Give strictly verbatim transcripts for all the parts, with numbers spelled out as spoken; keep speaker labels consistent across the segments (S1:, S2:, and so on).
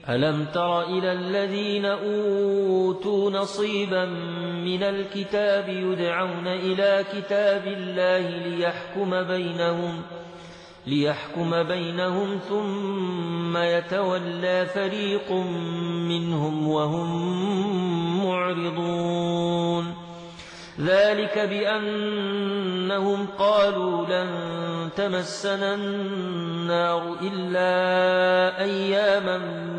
S1: ألم تر إلى الذين أوتوا نصيبا من الكتاب يدعون إلى كتاب الله ليحكم بينهم ليحكم بينهم ثم يتولى فريق منهم وهم معرضون ذلك بأنهم قالوا لن تمسنا النار إلا أياما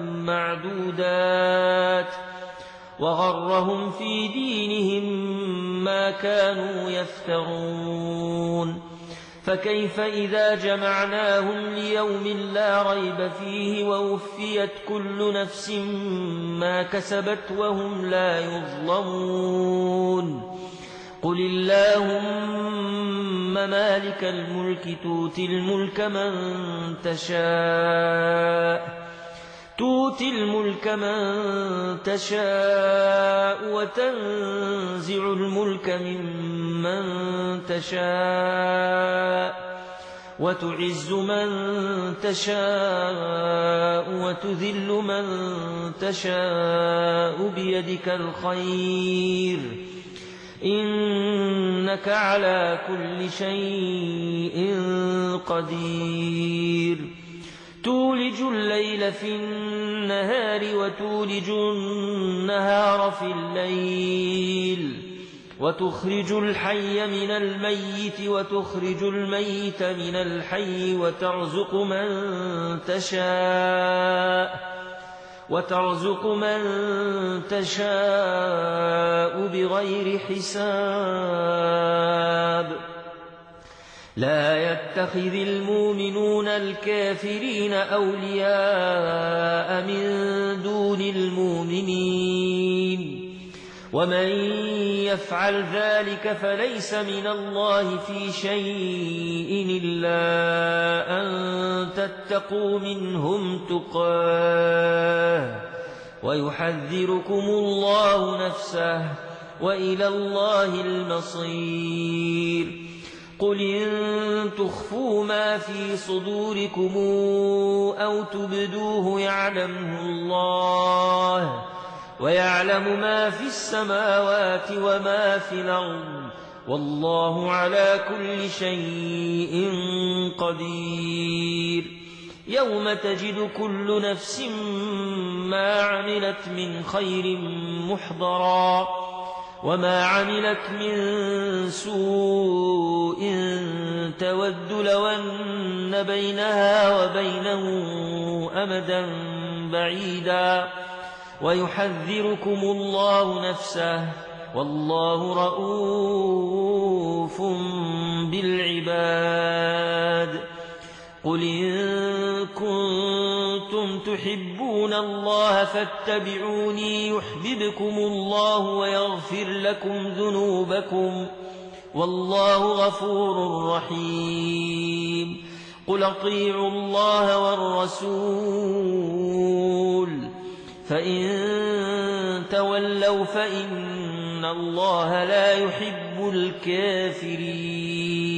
S1: معدودات وغرهم في دينهم ما كانوا يفترون فكيف إذا جمعناهم ليوم لا ريب فيه ووفيت كل نفس ما كسبت وهم لا يظلمون قل اللهم مالك الملك تؤتي الملك من تشاء تؤتي الملك من تشاء وتنزع الملك ممن تشاء وتعز من تشاء وتذل من تشاء بيدك الخير إنك على كل شيء قدير تولج الليل في النهار وتولج النهار في الليل وتخرج الحي من الميت وتخرج الميت من الحي وترزق من تشاء وترزق من تشاء بغير حساب لا يتخذ المؤمنون الكافرين أولياء من دون المؤمنين ومن يفعل ذلك فليس من الله في شيء إلا أن تتقوا منهم تقاه ويحذركم الله نفسه وإلى الله المصير قل إن تخفوا ما في صدوركم أو تبدوه يعلمه الله ويعلم ما في السماوات وما في الأرض والله على كل شيء قدير يوم تجد كل نفس ما عملت من خير محضرا وما عملت من سوء تود لو أن بينها وبينه أمدا بعيدا ويحذركم الله نفسه والله رؤوف بالعباد قل إن كنتم تحبون الله فاتبعوني يحببكم الله ويغفر لكم ذنوبكم والله غفور رحيم قل اطيعوا الله والرسول فإن تولوا فإن الله لا يحب الكافرين